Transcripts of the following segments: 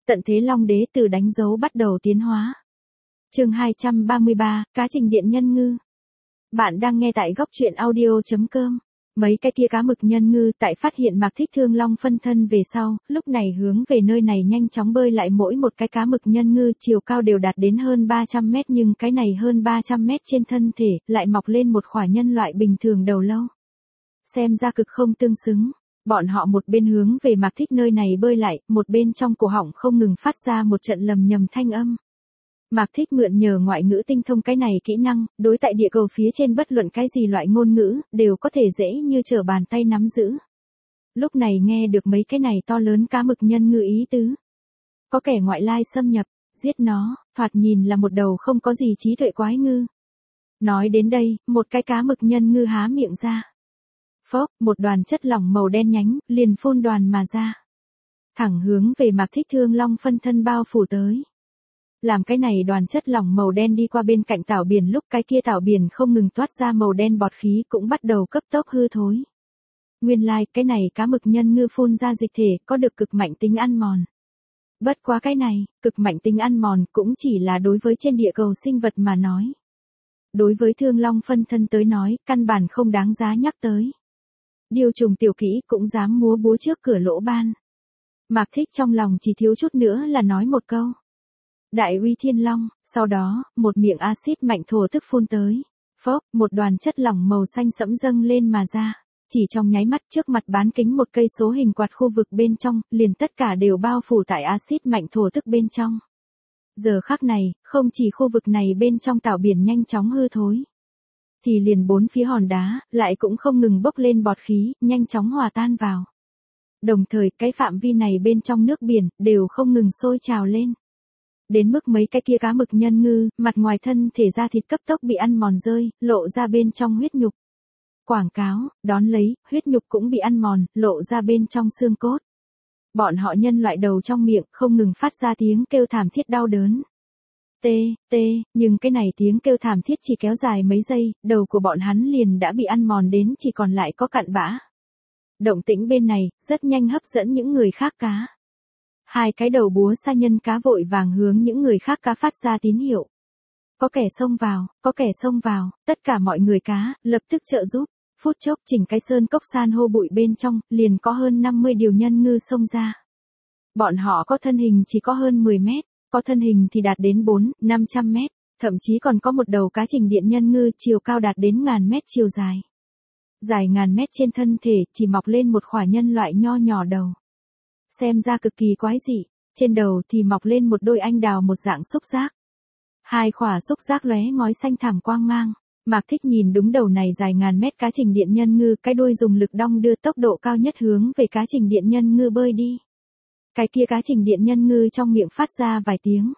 Tận thế Long Đế từ đánh dấu bắt đầu tiến hóa. Chương 233, Cá Trình Điện Nhân Ngư. Bạn đang nghe tại góc truyện audio.com. Mấy cái kia cá mực nhân ngư tại phát hiện Mạc Thích Thương Long phân thân về sau, lúc này hướng về nơi này nhanh chóng bơi lại, mỗi một cái cá mực nhân ngư chiều cao đều đạt đến hơn 300 mét, nhưng cái này hơn 300 mét trên thân thể lại mọc lên một khỏa nhân loại bình thường đầu lâu. Xem ra cực không tương xứng. Bọn họ một bên hướng về Mạc Thích nơi này bơi lại, một bên trong cổ họng không ngừng phát ra một trận lầm nhầm thanh âm. Mạc Thích mượn nhờ ngoại ngữ tinh thông cái này kỹ năng, đối tại địa cầu phía trên bất luận cái gì loại ngôn ngữ, đều có thể dễ như trở bàn tay nắm giữ. Lúc này nghe được mấy cái này to lớn cá mực nhân ngư ý tứ. Có kẻ ngoại lai xâm nhập, giết nó, thoạt nhìn là một đầu không có gì trí tuệ quái ngư. Nói đến đây, một cái cá mực nhân ngư há miệng ra. Phốc, một đoàn chất lỏng màu đen nhánh, liền phun đoàn mà ra. Thẳng hướng về Mạc Thích Thương Long phân thân bao phủ tới. Làm cái này đoàn chất lỏng màu đen đi qua bên cạnh tảo biển, lúc cái kia tảo biển không ngừng toát ra màu đen bọt khí cũng bắt đầu cấp tốc hư thối. Nguyên lai, cái này cá mực nhân ngư phun ra dịch thể có được cực mạnh tính ăn mòn. Bất quá cái này, cực mạnh tính ăn mòn cũng chỉ là đối với trên địa cầu sinh vật mà nói. Đối với Thương Long phân thân tới nói, căn bản không đáng giá nhắc tới. Điều trùng tiểu kỹ cũng dám múa búa trước cửa lỗ ban. Mạc Thích trong lòng chỉ thiếu chút nữa là nói một câu. Đại uy thiên long, sau đó, một miệng axit mạnh thổ tức phun tới. Phốc, một đoàn chất lỏng màu xanh sẫm dâng lên mà ra. Chỉ trong nháy mắt, trước mặt bán kính một cây số hình quạt khu vực bên trong, liền tất cả đều bao phủ tại axit mạnh thổ tức bên trong. Giờ khắc này, không chỉ khu vực này bên trong tảo biển nhanh chóng hư thối. Thì liền bốn phía hòn đá, lại cũng không ngừng bốc lên bọt khí, nhanh chóng hòa tan vào. Đồng thời, cái phạm vi này bên trong nước biển, đều không ngừng sôi trào lên. Đến mức mấy cái kia cá mực nhân ngư, mặt ngoài thân thể da thịt cấp tốc bị ăn mòn rơi, lộ ra bên trong huyết nhục. Quảng cáo, đón lấy, huyết nhục cũng bị ăn mòn, lộ ra bên trong xương cốt. Bọn họ nhân loại đầu trong miệng, không ngừng phát ra tiếng kêu thảm thiết đau đớn. Nhưng cái này tiếng kêu thảm thiết chỉ kéo dài mấy giây, đầu của bọn hắn liền đã bị ăn mòn đến chỉ còn lại có cặn bã. Động tĩnh bên này, rất nhanh hấp dẫn những người khác cá. Hai cái đầu búa sa nhân cá vội vàng hướng những người khác cá phát ra tín hiệu. Có kẻ xông vào, có kẻ xông vào, tất cả mọi người cá, lập tức trợ giúp. Phút chốc chỉnh cái sơn cốc san hô bụi bên trong, liền có hơn 50 điều nhân ngư xông ra. Bọn họ có thân hình chỉ có hơn 10 mét, có thân hình thì đạt đến 400-500 mét, thậm chí còn có một đầu cá trình điện nhân ngư chiều cao đạt đến ngàn mét chiều dài. Dài ngàn mét trên thân thể chỉ mọc lên một khỏa nhân loại nho nhỏ đầu. Xem ra cực kỳ quái dị, trên đầu thì mọc lên một đôi anh đào một dạng xúc giác. Hai khỏa xúc giác lóe ngói xanh thẳm quang mang. Mạc Thích nhìn đúng đầu này dài ngàn mét cá trình điện nhân ngư, cái đuôi dùng lực đong đưa tốc độ cao nhất hướng về cá trình điện nhân ngư bơi đi. Cái kia cá trình điện nhân ngư trong miệng phát ra vài tiếng.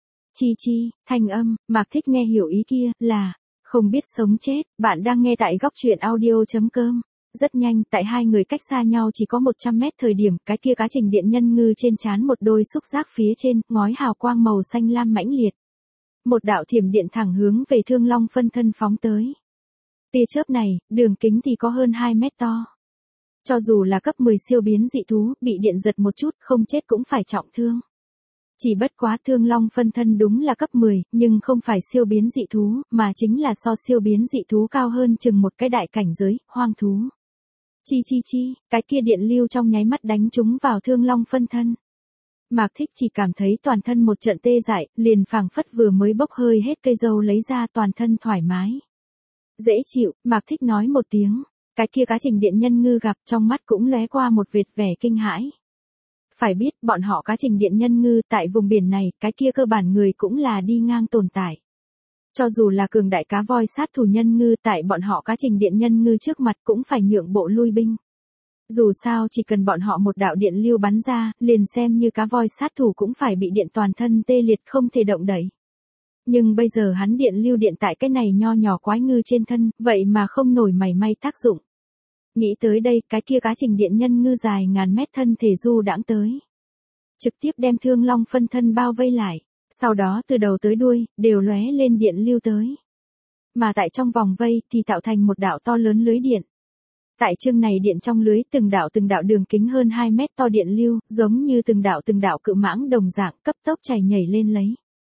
Chi, thanh âm, Mạc Thích nghe hiểu ý kia, là, không biết sống chết, bạn đang nghe tại góc truyện audio.com. Rất nhanh, tại hai người cách xa nhau chỉ có 100 mét thời điểm, cái kia cá trình điện nhân ngư trên trán một đôi xúc giác phía trên, ngói hào quang màu xanh lam mãnh liệt. Một đạo thiểm điện thẳng hướng về Thương Long phân thân phóng tới. Tia chớp này, đường kính thì có hơn 2 mét to. Cho dù là cấp 10 siêu biến dị thú, bị điện giật một chút, không chết cũng phải trọng thương. Chỉ bất quá Thương Long phân thân đúng là cấp 10, nhưng không phải siêu biến dị thú, mà chính là so siêu biến dị thú cao hơn chừng một cái đại cảnh giới, hoang thú. Chi, cái kia điện lưu trong nháy mắt đánh trúng vào Thương Long phân thân. Mạc Thích chỉ cảm thấy toàn thân một trận tê dại, liền phảng phất vừa mới bốc hơi hết cây dâu lấy ra, toàn thân thoải mái. Dễ chịu, Mạc Thích nói một tiếng, cái kia cá trình điện nhân ngư gặp trong mắt cũng lóe qua một vệt vẻ kinh hãi. Phải biết, bọn họ cá trình điện nhân ngư tại vùng biển này, cái kia cơ bản người cũng là đi ngang tồn tại. Cho dù là cường đại cá voi sát thủ nhân ngư tại bọn họ cá trình điện nhân ngư trước mặt cũng phải nhượng bộ lui binh. Dù sao chỉ cần bọn họ một đạo điện lưu bắn ra, liền xem như cá voi sát thủ cũng phải bị điện toàn thân tê liệt không thể động đậy. Nhưng bây giờ hắn điện lưu điện tại cái này nho nhỏ quái ngư trên thân, vậy mà không nổi mảy may tác dụng. Nghĩ tới đây, cái kia cá trình điện nhân ngư dài ngàn mét thân thể du đãng tới. Trực tiếp đem Thương Long phân thân bao vây lại, sau đó từ đầu tới đuôi, đều lóe lên điện lưu tới. Mà tại trong vòng vây thì tạo thành một đạo to lớn lưới điện. Tại chương này điện trong lưới từng đạo đường kính hơn 2 mét to điện lưu, giống như từng đạo cự mãng đồng dạng cấp tốc chảy nhảy lên lấy.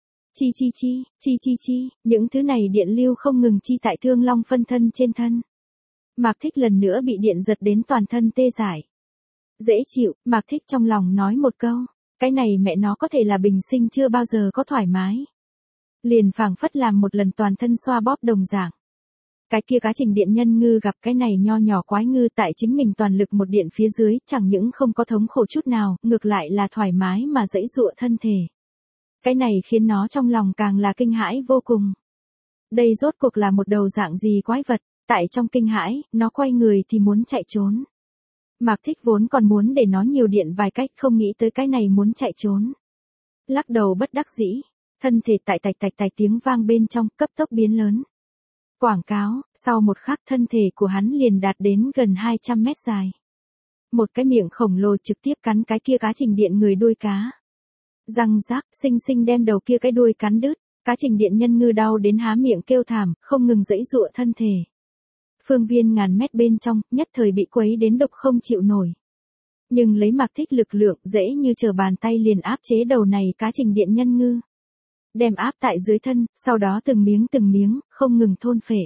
Chi, những thứ này điện lưu không ngừng chi tại Thương Long phân thân trên thân. Mạc Thích lần nữa bị điện giật đến toàn thân tê dại. Dễ chịu, Mạc Thích trong lòng nói một câu, cái này mẹ nó có thể là bình sinh chưa bao giờ có thoải mái. Liền phảng phất làm một lần toàn thân xoa bóp đồng dạng. Cái kia cá trình điện nhân ngư gặp cái này nho nhỏ quái ngư tại chính mình toàn lực một điện phía dưới, chẳng những không có thống khổ chút nào, ngược lại là thoải mái mà giãy giụa thân thể. Cái này khiến nó trong lòng càng là kinh hãi vô cùng. Đây rốt cuộc là một đầu dạng gì quái vật, tại trong kinh hãi, nó quay người thì muốn chạy trốn. Mạc Thích vốn còn muốn để nó nhiều điện vài cách, không nghĩ tới cái này muốn chạy trốn. Lắc đầu bất đắc dĩ, thân thể tại tạch tiếng vang bên trong cấp tốc biến lớn. Quảng cáo, sau một khắc thân thể của hắn liền đạt đến gần 200 mét dài. Một cái miệng khổng lồ trực tiếp cắn cái kia cá trình điện người đuôi cá. Răng rác, xinh đem đầu kia cái đuôi cắn đứt, cá trình điện nhân ngư đau đến há miệng kêu thảm, không ngừng giãy giụa thân thể. Phương viên ngàn mét bên trong, nhất thời bị quấy đến độc không chịu nổi. Nhưng lấy Mạc Thích lực lượng, dễ như trở bàn tay liền áp chế đầu này cá trình điện nhân ngư. Đem áp tại dưới thân, sau đó từng miếng, không ngừng thôn phệ.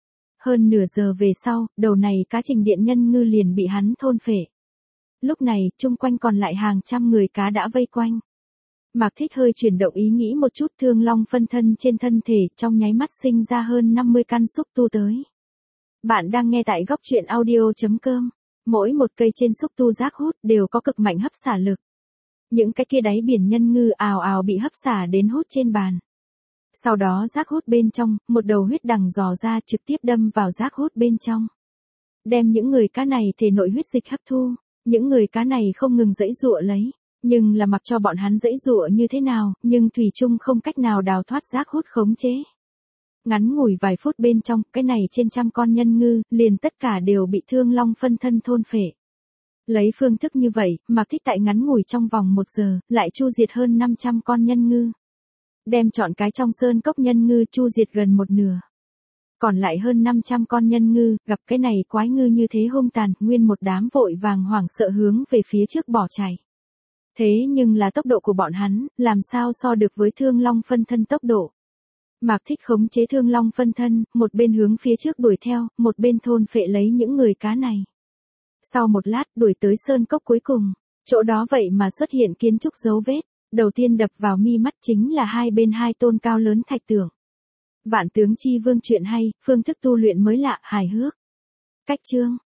Hơn nửa giờ về sau, đầu này cá trình điện nhân ngư liền bị hắn thôn phệ. Lúc này, chung quanh còn lại hàng trăm người cá đã vây quanh. Mạc Thích hơi chuyển động ý nghĩ một chút, Thương Long phân thân trên thân thể, trong nháy mắt sinh ra hơn 50 căn xúc tu tới. Bạn đang nghe tại góc truyện audio.com. Mỗi một cây trên xúc tu giác hút đều có cực mạnh hấp xả lực. Những cái kia đáy biển nhân ngư ào ào bị hấp xả đến hút trên bàn. Sau đó giác hút bên trong, một đầu huyết đằng dò ra trực tiếp đâm vào giác hút bên trong. Đem những người cá này thể nội huyết dịch hấp thu. Những người cá này không ngừng giãy giụa lấy. Nhưng là mặc cho bọn hắn giãy giụa như thế nào, nhưng thủy chung không cách nào đào thoát giác hút khống chế. Ngắn ngủi vài phút bên trong, cái này trên trăm con nhân ngư, liền tất cả đều bị Thương Long phân thân thôn phệ. Lấy phương thức như vậy, Mạc Thích tại ngắn ngủi trong vòng 1 giờ, lại chu diệt hơn 500 con nhân ngư. Đem chọn cái trong sơn cốc nhân ngư chu diệt gần một nửa. Còn lại hơn 500 con nhân ngư, gặp cái này quái ngư như thế hung tàn, nguyên một đám vội vàng hoảng sợ hướng về phía trước bỏ chạy. Thế nhưng là tốc độ của bọn hắn, làm sao so được với Thương Long phân thân tốc độ. Mạc Thích khống chế Thương Long phân thân, một bên hướng phía trước đuổi theo, một bên thôn phệ lấy những người cá này. Sau một lát, đuổi tới sơn cốc cuối cùng, chỗ đó vậy mà xuất hiện kiến trúc dấu vết, đầu tiên đập vào mi mắt chính là hai bên hai tôn cao lớn thạch tường. Vạn Tướng Chi Vương truyện hay, phương thức tu luyện mới lạ, hài hước. Cách chương,